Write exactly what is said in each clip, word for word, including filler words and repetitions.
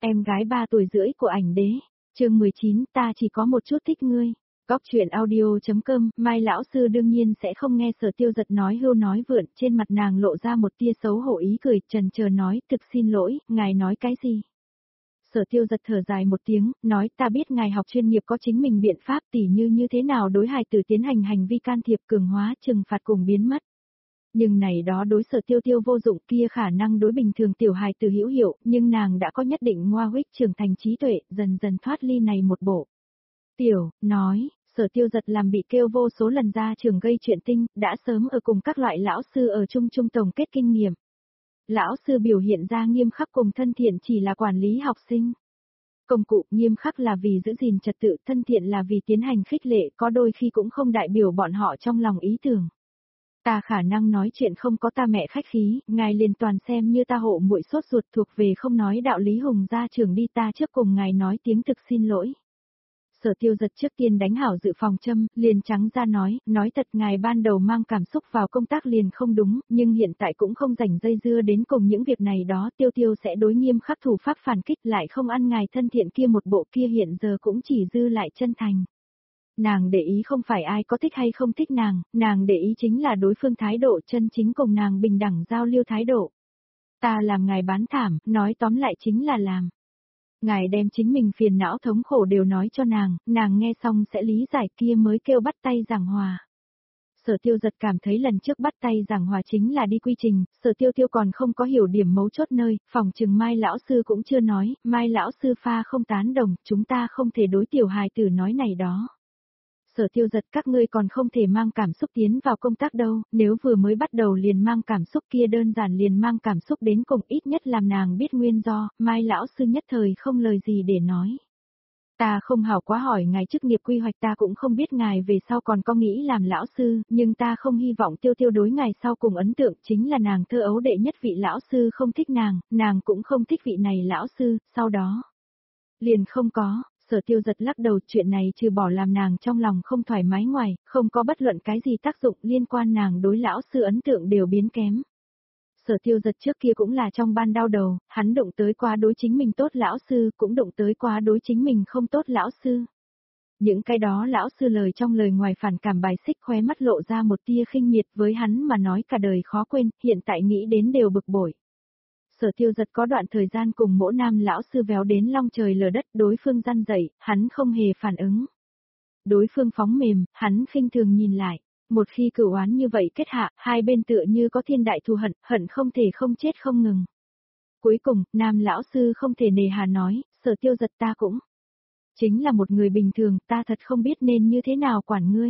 Em gái ba tuổi rưỡi của ảnh đế. Chương mười chín, ta chỉ có một chút thích ngươi. Góc truyện audio.com, Mai lão sư đương nhiên sẽ không nghe Sở Tiêu Giật nói hưu nói vượn, trên mặt nàng lộ ra một tia xấu hổ ý cười, trần chờ nói, thực xin lỗi, ngài nói cái gì? Sở Tiêu Giật thở dài một tiếng, nói ta biết ngài học chuyên nghiệp có chính mình biện pháp tỉ như như thế nào đối hài tử tiến hành hành vi can thiệp cường hóa trừng phạt cùng biến mất. Nhưng này đó đối Sở Tiêu Tiêu vô dụng kia khả năng đối bình thường tiểu hài tử hữu hiệu, nhưng nàng đã có nhất định ngoa huyết trưởng thành trí tuệ, dần dần thoát ly này một bộ. Tiểu, nói, Sở Tiêu Giật làm bị kêu vô số lần ra trường gây chuyện tinh, đã sớm ở cùng các loại lão sư ở chung chung tổng kết kinh nghiệm. Lão sư biểu hiện ra nghiêm khắc cùng thân thiện chỉ là quản lý học sinh. Công cụ nghiêm khắc là vì giữ gìn trật tự, thân thiện là vì tiến hành khích lệ, có đôi khi cũng không đại biểu bọn họ trong lòng ý tưởng. Ta khả năng nói chuyện không có ta mẹ khách khí, ngài liền toàn xem như ta hộ muội sốt ruột thuộc về không nói đạo lý hùng ra trường đi, ta trước cùng ngài nói tiếng thực xin lỗi. Sở Tiêu Giật trước tiên đánh hảo dự phòng châm, liền trắng ra nói, nói thật ngài ban đầu mang cảm xúc vào công tác liền không đúng, nhưng hiện tại cũng không rảnh dây dưa đến cùng những việc này đó, Tiêu Tiêu sẽ đối nghiêm khắc thủ pháp phản kích lại không ăn ngài thân thiện kia một bộ kia hiện giờ cũng chỉ dư lại chân thành. Nàng để ý không phải ai có thích hay không thích nàng, nàng để ý chính là đối phương thái độ chân chính cùng nàng bình đẳng giao lưu thái độ. Ta làm ngài bán thảm, nói tóm lại chính là làm. Ngài đem chính mình phiền não thống khổ đều nói cho nàng, nàng nghe xong sẽ lý giải kia mới kêu bắt tay giảng hòa. Sở Tiêu Giật cảm thấy lần trước bắt tay giảng hòa chính là đi quy trình, Sở Tiêu Tiêu còn không có hiểu điểm mấu chốt nơi, phòng trừng Mai lão sư cũng chưa nói, Mai lão sư pha không tán đồng, chúng ta không thể đối tiểu hài tử nói này đó. Sở Tiêu Giật các ngươi còn không thể mang cảm xúc tiến vào công tác đâu, nếu vừa mới bắt đầu liền mang cảm xúc kia đơn giản liền mang cảm xúc đến cùng ít nhất làm nàng biết nguyên do, Mai lão sư nhất thời không lời gì để nói. Ta không hảo quá hỏi ngài chức nghiệp quy hoạch ta cũng không biết ngài về sau còn có nghĩ làm lão sư, nhưng ta không hy vọng Tiêu Tiêu đối ngài sau cùng ấn tượng chính là nàng thơ ấu đệ nhất vị lão sư không thích nàng, nàng cũng không thích vị này lão sư, sau đó liền không có. Sở Tiêu Giật lắc đầu, chuyện này trừ bỏ làm nàng trong lòng không thoải mái ngoài, không có bất luận cái gì tác dụng liên quan nàng đối lão sư ấn tượng đều biến kém. Sở Tiêu Giật trước kia cũng là trong ban đau đầu, hắn đụng tới quá đối chính mình tốt lão sư, cũng đụng tới quá đối chính mình không tốt lão sư. Những cái đó lão sư lời trong lời ngoài phản cảm bài xích, khóe mắt lộ ra một tia khinh miệt, với hắn mà nói cả đời khó quên, hiện tại nghĩ đến đều bực bội. Sở Tiêu Giật có đoạn thời gian cùng mỗi nam lão sư véo đến long trời lở đất, đối phương răn dậy, hắn không hề phản ứng. Đối phương phóng mềm, hắn khinh thường nhìn lại. Một khi cửu oán như vậy kết hạ, hai bên tựa như có thiên đại thù hận, hận không thể không chết không ngừng. Cuối cùng, nam lão sư không thể nề hà nói, Sở Tiêu Giật ta cũng chính là một người bình thường, ta thật không biết nên như thế nào quản ngươi.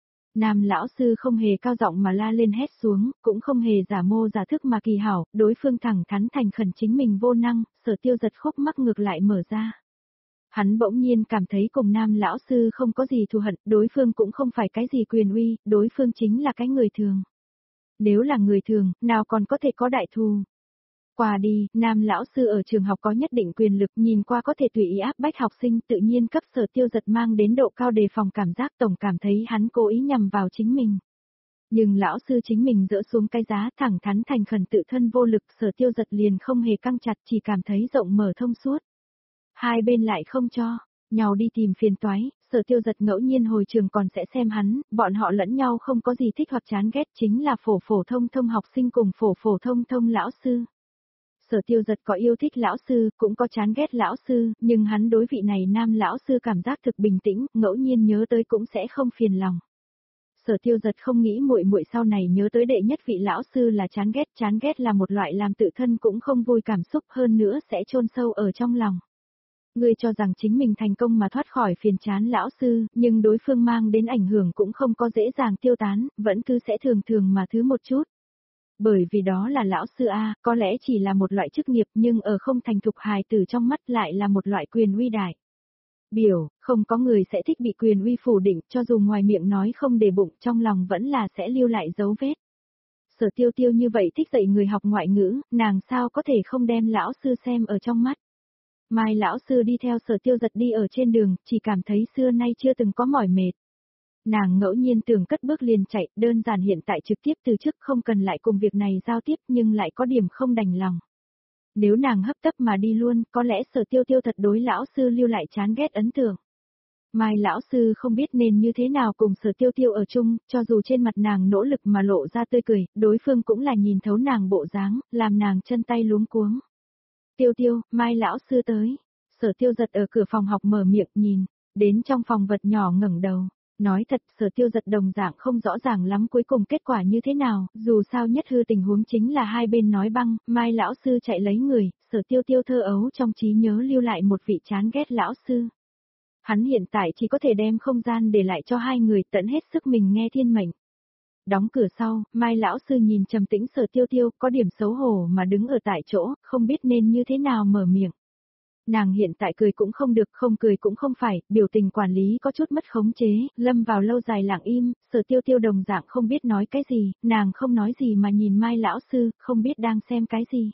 Nam lão sư không hề cao giọng mà la lên hét xuống, cũng không hề giả mô giả thức mà kỳ hảo, đối phương thẳng thắn thành khẩn chính mình vô năng, Sở Tiêu Giật khúc mắc ngược lại mở ra. Hắn bỗng nhiên cảm thấy cùng nam lão sư không có gì thù hận, đối phương cũng không phải cái gì quyền uy, đối phương chính là cái người thường. Nếu là người thường, nào còn có thể có đại thù. Qua đi, nam lão sư ở trường học có nhất định quyền lực, nhìn qua có thể tùy ý áp bách học sinh, tự nhiên cấp Sở Tiêu Giật mang đến độ cao đề phòng cảm giác, tổng cảm thấy hắn cố ý nhằm vào chính mình. Nhưng lão sư chính mình dỡ xuống cái giá, thẳng thắn thành khẩn tự thân vô lực, Sở Tiêu Giật liền không hề căng chặt, chỉ cảm thấy rộng mở thông suốt. Hai bên lại không cho nhau đi tìm phiền toái, Sở Tiêu Giật ngẫu nhiên hồi trường còn sẽ xem hắn, bọn họ lẫn nhau không có gì thích hoặc chán ghét, chính là phổ phổ thông thông học sinh cùng phổ phổ thông thông lão sư. Sở Tiêu Giật có yêu thích lão sư, cũng có chán ghét lão sư, nhưng hắn đối vị này nam lão sư cảm giác thực bình tĩnh, ngẫu nhiên nhớ tới cũng sẽ không phiền lòng. Sở Tiêu Giật không nghĩ muội muội sau này nhớ tới đệ nhất vị lão sư là chán ghét, chán ghét là một loại làm tự thân cũng không vui cảm xúc, hơn nữa sẽ chôn sâu ở trong lòng. Ngươi cho rằng chính mình thành công mà thoát khỏi phiền chán lão sư, nhưng đối phương mang đến ảnh hưởng cũng không có dễ dàng tiêu tán, vẫn cứ sẽ thường thường mà thứ một chút. Bởi vì đó là lão sư A, có lẽ chỉ là một loại chức nghiệp nhưng ở không thành thục hài tử trong mắt lại là một loại quyền uy đại. Biểu, không có người sẽ thích bị quyền uy phủ định, cho dù ngoài miệng nói không để bụng, trong lòng vẫn là sẽ lưu lại dấu vết. Sở Tiêu Tiêu như vậy thích dạy người học ngoại ngữ, nàng sao có thể không đem lão sư xem ở trong mắt. Mai lão sư đi theo Sở Tiêu Giật đi ở trên đường, chỉ cảm thấy xưa nay chưa từng có mỏi mệt. Nàng ngẫu nhiên tưởng cất bước liền chạy, đơn giản hiện tại trực tiếp từ chức không cần lại cùng việc này giao tiếp nhưng lại có điểm không đành lòng. Nếu nàng hấp tấp mà đi luôn, có lẽ Sở Tiêu Tiêu thật đối lão sư lưu lại chán ghét ấn tượng. Mai lão sư không biết nên như thế nào cùng Sở Tiêu Tiêu ở chung, cho dù trên mặt nàng nỗ lực mà lộ ra tươi cười, đối phương cũng là nhìn thấu nàng bộ dáng, làm nàng chân tay luống cuống. Tiêu Tiêu, Mai lão sư tới. Sở Tiêu Giật ở cửa phòng học mở miệng nhìn, đến trong phòng vật nhỏ ngẩng đầu. Nói thật, Sở Tiêu Giật đồng dạng không rõ ràng lắm cuối cùng kết quả như thế nào, dù sao nhất hư tình huống chính là hai bên nói băng, Mai lão sư chạy lấy người, Sở Tiêu Tiêu thơ ấu trong trí nhớ lưu lại một vị chán ghét lão sư. Hắn hiện tại chỉ có thể đem không gian để lại cho hai người tận hết sức mình nghe thiên mệnh. Đóng cửa sau, Mai lão sư nhìn trầm tĩnh Sở Tiêu Tiêu, có điểm xấu hổ mà đứng ở tại chỗ, không biết nên như thế nào mở miệng. Nàng hiện tại cười cũng không được, không cười cũng không phải, biểu tình quản lý có chút mất khống chế, lâm vào lâu dài lặng im, Sở Tiêu Tiêu đồng dạng không biết nói cái gì, nàng không nói gì mà nhìn Mai lão sư, không biết đang xem cái gì.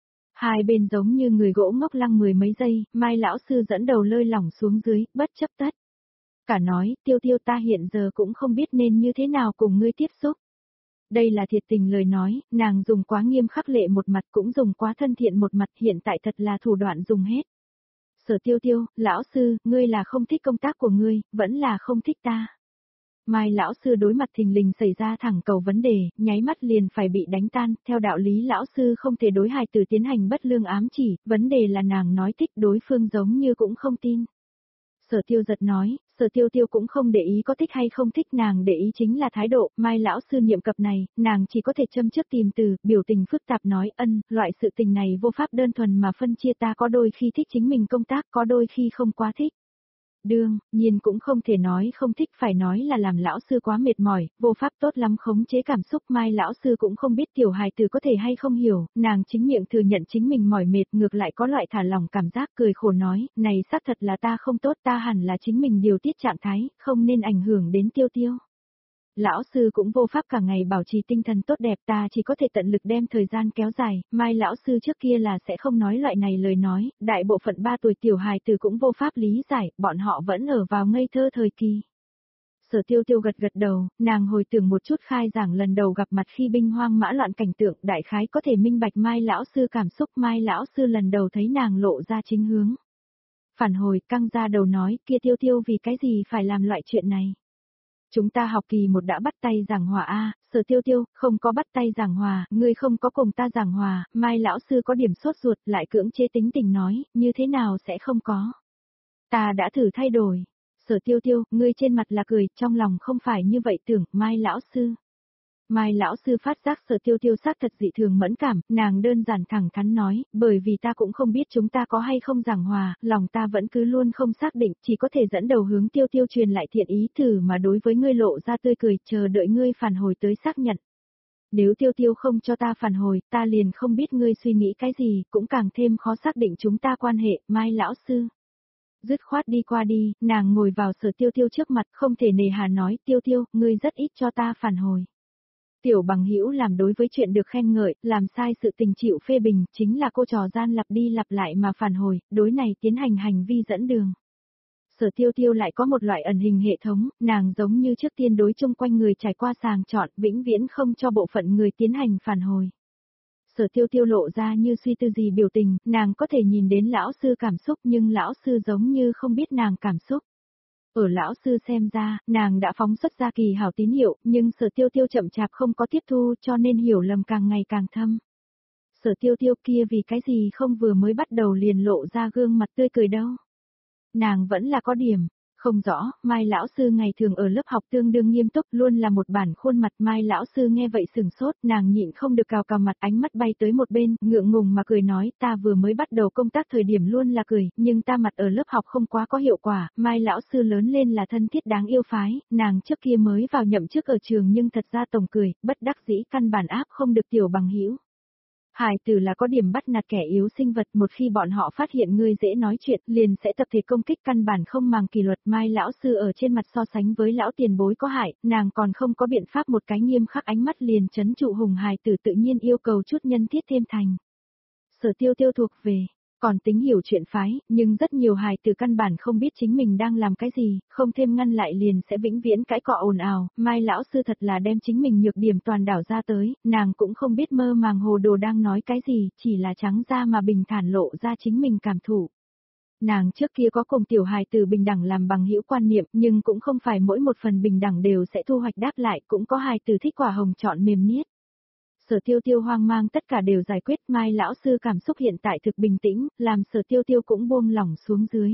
Hai bên giống như người gỗ ngốc lăng mười mấy giây, Mai lão sư dẫn đầu lơi lỏng xuống dưới, bất chấp tất. Cả nói, Tiêu Tiêu ta hiện giờ cũng không biết nên như thế nào cùng ngươi tiếp xúc. Đây là thiệt tình lời nói, nàng dùng quá nghiêm khắc lệ một mặt cũng dùng quá thân thiện một mặt, hiện tại thật là thủ đoạn dùng hết. Sở Tiêu Tiêu, lão sư, ngươi là không thích công tác của ngươi, vẫn là không thích ta. Mai lão sư đối mặt thình lình xảy ra thẳng cầu vấn đề, nháy mắt liền phải bị đánh tan, theo đạo lý lão sư không thể đối hài tử tiến hành bất lương ám chỉ, vấn đề là nàng nói thích đối phương giống như cũng không tin. Sở Tiêu Giật nói, Sở Tiêu Tiêu cũng không để ý có thích hay không thích, nàng để ý chính là thái độ, Mai lão sư niệm cập này, nàng chỉ có thể châm trước tìm từ, biểu tình phức tạp nói ân, loại sự tình này vô pháp đơn thuần mà phân chia, ta có đôi khi thích chính mình công tác, có đôi khi không quá thích. Đương, nhiên cũng không thể nói không thích, phải nói là làm lão sư quá mệt mỏi, vô pháp tốt lắm khống chế cảm xúc. Mai lão sư cũng không biết tiểu hài tử có thể hay không hiểu, nàng chính miệng thừa nhận chính mình mỏi mệt, ngược lại có loại thả lỏng cảm giác, cười khổ nói, này xác thật là ta không tốt, ta hẳn là chính mình điều tiết trạng thái, không nên ảnh hưởng đến Tiêu Tiêu. Lão sư cũng vô pháp cả ngày bảo trì tinh thần tốt đẹp, ta chỉ có thể tận lực đem thời gian kéo dài, Mai lão sư trước kia là sẽ không nói loại này lời nói, đại bộ phận ba tuổi tiểu hài tử cũng vô pháp lý giải, bọn họ vẫn ở vào ngây thơ thời kỳ. Sở Tiêu Tiêu gật gật đầu, nàng hồi tưởng một chút khai giảng lần đầu gặp mặt khi binh hoang mã loạn cảnh tượng, đại khái có thể minh bạch Mai lão sư cảm xúc. Mai lão sư lần đầu thấy nàng lộ ra chính hướng. Phản hồi căng ra đầu nói, kia Tiêu Tiêu vì cái gì phải làm loại chuyện này. Chúng ta học kỳ một đã bắt tay giảng hòa a, Sở Tiêu Tiêu, không có bắt tay giảng hòa, ngươi không có cùng ta giảng hòa, Mai lão sư có điểm sốt ruột, lại cưỡng chế tính tình nói, như thế nào sẽ không có. Ta đã thử thay đổi. Sở Tiêu Tiêu, ngươi trên mặt là cười, trong lòng không phải như vậy tưởng, Mai lão sư. Mai lão sư phát giác Sở Tiêu Tiêu xác thật dị thường mẫn cảm, nàng đơn giản thẳng thắn nói, bởi vì ta cũng không biết chúng ta có hay không giảng hòa, lòng ta vẫn cứ luôn không xác định, chỉ có thể dẫn đầu hướng Tiêu Tiêu truyền lại thiện ý, thử mà đối với ngươi lộ ra tươi cười, chờ đợi ngươi phản hồi tới xác nhận. Nếu Tiêu Tiêu không cho ta phản hồi, ta liền không biết ngươi suy nghĩ cái gì, cũng càng thêm khó xác định chúng ta quan hệ, Mai lão sư. Dứt khoát đi qua đi, nàng ngồi vào Sở Tiêu Tiêu trước mặt, không thể nề hà nói, Tiêu Tiêu, ngươi rất ít cho ta phản hồi. Tiểu bằng hữu làm đối với chuyện được khen ngợi, làm sai sự tình chịu phê bình, chính là cô trò gian lặp đi lặp lại mà phản hồi, đối này tiến hành hành vi dẫn đường. Sở Tiêu Tiêu lại có một loại ẩn hình hệ thống, nàng giống như trước tiên đối chung quanh người trải qua sàng chọn, vĩnh viễn không cho bộ phận người tiến hành phản hồi. Sở Tiêu Tiêu lộ ra như suy tư gì biểu tình, nàng có thể nhìn đến lão sư cảm xúc nhưng lão sư giống như không biết nàng cảm xúc. Ở lão sư xem ra, nàng đã phóng xuất ra kỳ hảo tín hiệu, nhưng Sở Tiêu Tiêu chậm chạp không có tiếp thu cho nên hiểu lầm càng ngày càng thâm. Sở Tiêu Tiêu kia vì cái gì không vừa mới bắt đầu liền lộ ra gương mặt tươi cười đâu. Nàng vẫn là có điểm. Không rõ, Mai lão sư ngày thường ở lớp học tương đương nghiêm túc, luôn là một bản khuôn mặt. Mai lão sư nghe vậy sừng sốt, nàng nhịn không được cào cào mặt, ánh mắt bay tới một bên, ngượng ngùng mà cười nói, ta vừa mới bắt đầu công tác thời điểm luôn là cười, nhưng ta mặt ở lớp học không quá có hiệu quả. Mai lão sư lớn lên là thân thiết đáng yêu phái, nàng trước kia mới vào nhậm chức ở trường nhưng thật ra tổng cười, bất đắc dĩ căn bản áp không được tiểu bằng hữu. Hài tử là có điểm bắt nạt kẻ yếu sinh vật, một khi bọn họ phát hiện ngươi dễ nói chuyện, liền sẽ tập thể công kích, căn bản không màng kỷ luật. Mai lão sư ở trên mặt so sánh với lão tiền bối có hại, nàng còn không có biện pháp, một cái nghiêm khắc ánh mắt liền chấn trụ hùng hài tử, tự nhiên yêu cầu chút nhân thiết thêm thành. Sở Tiêu Tiêu thuộc về, Còn tính hiểu chuyện phái, nhưng rất nhiều hài từ căn bản không biết chính mình đang làm cái gì, không thêm ngăn lại liền sẽ vĩnh viễn cãi cọ ồn ào, Mai lão sư thật là đem chính mình nhược điểm toàn đảo ra tới, nàng cũng không biết mơ màng hồ đồ đang nói cái gì, chỉ là trắng ra mà bình thản lộ ra chính mình cảm thụ. Nàng trước kia có cùng tiểu hài từ bình đẳng làm bằng hữu quan niệm, nhưng cũng không phải mỗi một phần bình đẳng đều sẽ thu hoạch đáp lại, cũng có hài từ thích quả hồng chọn mềm niết. Sở Tiêu Tiêu hoang mang tất cả đều giải quyết, Mai lão sư cảm xúc hiện tại thực bình tĩnh, làm Sở Tiêu Tiêu cũng buông lỏng xuống dưới.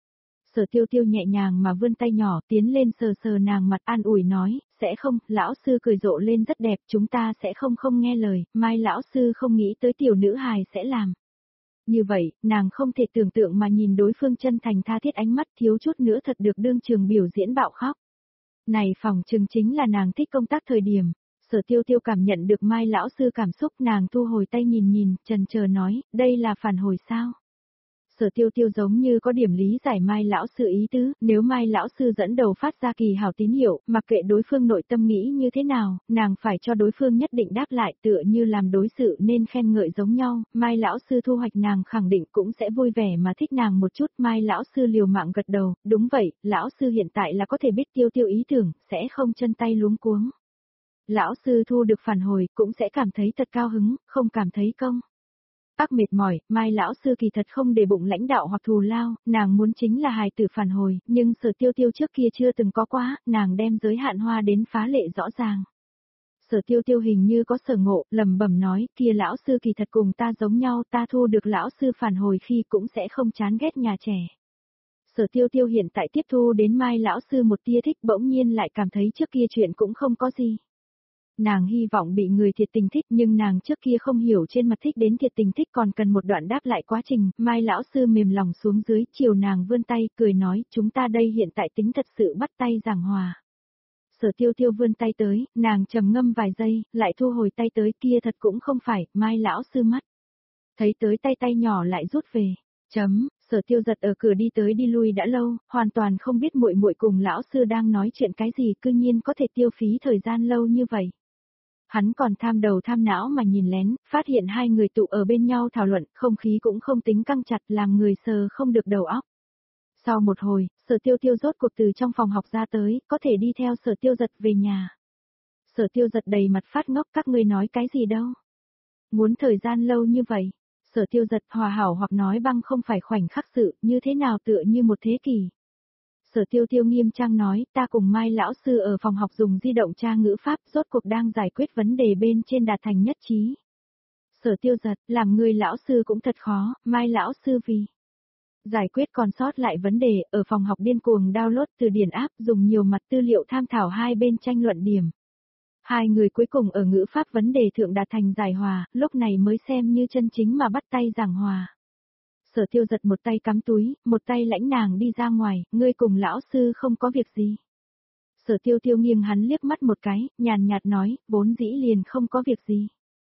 Sở Tiêu Tiêu nhẹ nhàng mà vươn tay nhỏ tiến lên sờ sờ nàng mặt an ủi nói, sẽ không, lão sư cười rộ lên rất đẹp, chúng ta sẽ không không nghe lời, Mai lão sư không nghĩ tới tiểu nữ hài sẽ làm. Như vậy, nàng không thể tưởng tượng mà nhìn đối phương chân thành tha thiết ánh mắt thiếu chút nữa thật được đương trường biểu diễn bạo khóc. Này phòng trừng chính là nàng thích công tác thời điểm. Sở Tiêu Tiêu cảm nhận được Mai lão sư cảm xúc, nàng thu hồi tay nhìn nhìn, chần chờ nói, đây là phản hồi sao? Sở Tiêu Tiêu giống như có điểm lý giải Mai lão sư ý tứ, nếu Mai lão sư dẫn đầu phát ra kỳ hảo tín hiệu, mặc kệ đối phương nội tâm nghĩ như thế nào, nàng phải cho đối phương nhất định đáp lại, tựa như làm đối sự nên khen ngợi giống nhau, Mai lão sư thu hoạch nàng khẳng định cũng sẽ vui vẻ mà thích nàng một chút, Mai lão sư liều mạng gật đầu, đúng vậy, lão sư hiện tại là có thể biết Tiêu Tiêu ý tưởng, sẽ không chân tay luống cuống. Lão sư thu được phản hồi cũng sẽ cảm thấy thật cao hứng, không cảm thấy công. Ác mệt mỏi, Mai lão sư kỳ thật không để bụng lãnh đạo hoặc thù lao, nàng muốn chính là hài tử phản hồi, nhưng Sở Tiêu Tiêu trước kia chưa từng có quá, nàng đem giới hạn hoa đến phá lệ rõ ràng. Sở Tiêu Tiêu hình như có sở ngộ, lẩm bẩm nói, kia lão sư kỳ thật cùng ta giống nhau, ta thu được lão sư phản hồi khi cũng sẽ không chán ghét nhà trẻ. Sở Tiêu Tiêu hiện tại tiếp thu đến Mai lão sư một tia thích, bỗng nhiên lại cảm thấy trước kia chuyện cũng không có gì. Nàng hy vọng bị người thiệt tình thích, nhưng nàng trước kia không hiểu trên mặt thích đến thiệt tình thích còn cần một đoạn đáp lại quá trình, Mai lão sư mềm lòng xuống dưới, chiều nàng vươn tay, cười nói, chúng ta đây hiện tại tính thật sự bắt tay giảng hòa. Sở Tiêu Tiêu vươn tay tới, nàng trầm ngâm vài giây, lại thu hồi tay tới, kia thật cũng không phải, Mai lão sư mắt. Thấy tới tay tay nhỏ lại rút về. Chấm, Sở Tiêu Giật ở cửa đi tới đi lui đã lâu, hoàn toàn không biết muội muội cùng lão sư đang nói chuyện cái gì, cư nhiên có thể tiêu phí thời gian lâu như vậy. Hắn còn tham đầu tham não mà nhìn lén, phát hiện hai người tụ ở bên nhau thảo luận, không khí cũng không tính căng chặt, làm người sờ không được đầu óc. Sau một hồi, Sở Tiêu Tiêu rốt cuộc từ trong phòng học ra tới, có thể đi theo Sở Tiêu Giật về nhà. Sở Tiêu Giật đầy mặt phát ngốc, các ngươi nói cái gì đâu. Muốn thời gian lâu như vậy. Sở Tiêu Giật hòa hảo hoặc nói băng không phải khoảnh khắc sự, như thế nào tựa như một thế kỷ. Sở Tiêu Tiêu nghiêm trang nói, ta cùng Mai lão sư ở phòng học dùng di động tra ngữ pháp, rốt cuộc đang giải quyết vấn đề bên trên đạt thành nhất trí. Sở Tiêu Giật, làm người lão sư cũng thật khó, Mai lão sư vì giải quyết còn sót lại vấn đề, ở phòng học điên cuồng download từ điển áp, dùng nhiều mặt tư liệu tham thảo hai bên tranh luận điểm. Hai người cuối cùng ở ngữ pháp vấn đề thượng đạt thành giải hòa, lúc này mới xem như chân chính mà bắt tay giảng hòa. Sở Tiêu Giật một tay cắm túi, một tay lãnh nàng đi ra ngoài, ngươi cùng lão sư không có việc gì. Sở Tiêu Tiêu nghiêng hắn liếc mắt một cái, nhàn nhạt nói, vốn dĩ liền không có việc gì.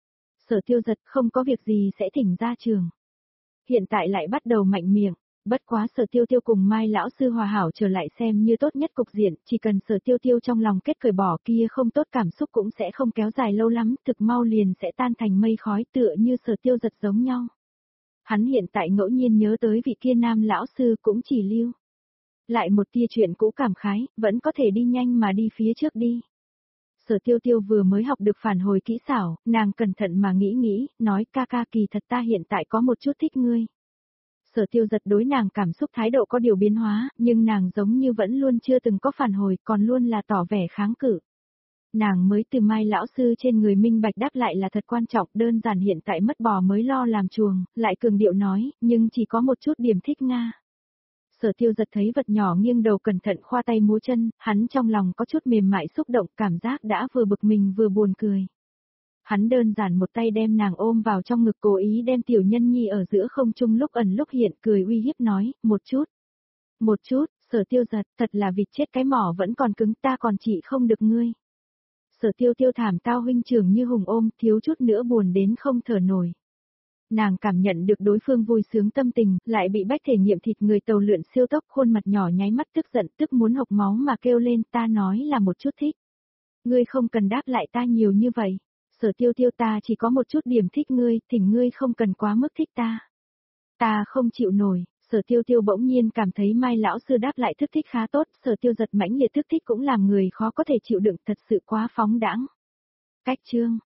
Sở Tiêu Giật không có việc gì sẽ thỉnh ra trường. Hiện tại lại bắt đầu mạnh miệng, bất quá Sở Tiêu Tiêu cùng Mai lão sư hòa hảo trở lại xem như tốt nhất cục diện, chỉ cần Sở Tiêu Tiêu trong lòng kết cởi bỏ kia không tốt cảm xúc cũng sẽ không kéo dài lâu lắm, thực mau liền sẽ tan thành mây khói tựa như Sở Tiêu Giật giống nhau. Hắn hiện tại ngẫu nhiên nhớ tới vị kia nam lão sư cũng chỉ lưu. Lại một tia chuyện cũ cảm khái, vẫn có thể đi nhanh mà đi phía trước đi. Sở Tiêu Tiêu vừa mới học được phản hồi kỹ xảo, nàng cẩn thận mà nghĩ nghĩ, nói ca ca kỳ thật ta hiện tại có một chút thích ngươi. Sở Tiêu Giật đối nàng cảm xúc thái độ có điều biến hóa, nhưng nàng giống như vẫn luôn chưa từng có phản hồi, còn luôn là tỏ vẻ kháng cự. Nàng mới từ Mai lão sư trên người minh bạch đáp lại là thật quan trọng, đơn giản hiện tại mất bò mới lo làm chuồng, lại cường điệu nói, nhưng chỉ có một chút điểm thích Nga. Sở Tiêu Giật thấy vật nhỏ nghiêng đầu cẩn thận khoa tay múa chân, hắn trong lòng có chút mềm mại xúc động, cảm giác đã vừa bực mình vừa buồn cười. Hắn đơn giản một tay đem nàng ôm vào trong ngực, cố ý đem tiểu nhân nhi ở giữa không trung lúc ẩn lúc hiện, cười uy hiếp nói, một chút. Một chút, Sở Tiêu Giật, thật là vịt chết cái mỏ vẫn còn cứng, ta còn chỉ không được ngươi. Sở Tiêu Tiêu thảm tao huynh trưởng như hùng ôm, thiếu chút nữa buồn đến không thở nổi. Nàng cảm nhận được đối phương vui sướng tâm tình, lại bị bách thể nghiệm thịt người tàu lượn siêu tốc, khuôn mặt nhỏ nháy mắt tức giận, tức muốn hộc máu mà kêu lên, ta nói là một chút thích. Ngươi không cần đáp lại ta nhiều như vậy. Sở Tiêu Tiêu, ta chỉ có một chút điểm thích ngươi, thỉnh ngươi không cần quá mức thích ta. Ta không chịu nổi, Sở Tiêu Tiêu bỗng nhiên cảm thấy Mai lão sư đáp lại thức thích khá tốt, Sở Tiêu giật mãnh liệt thức thích cũng làm người khó có thể chịu đựng, thật sự quá phóng đãng. Cách chương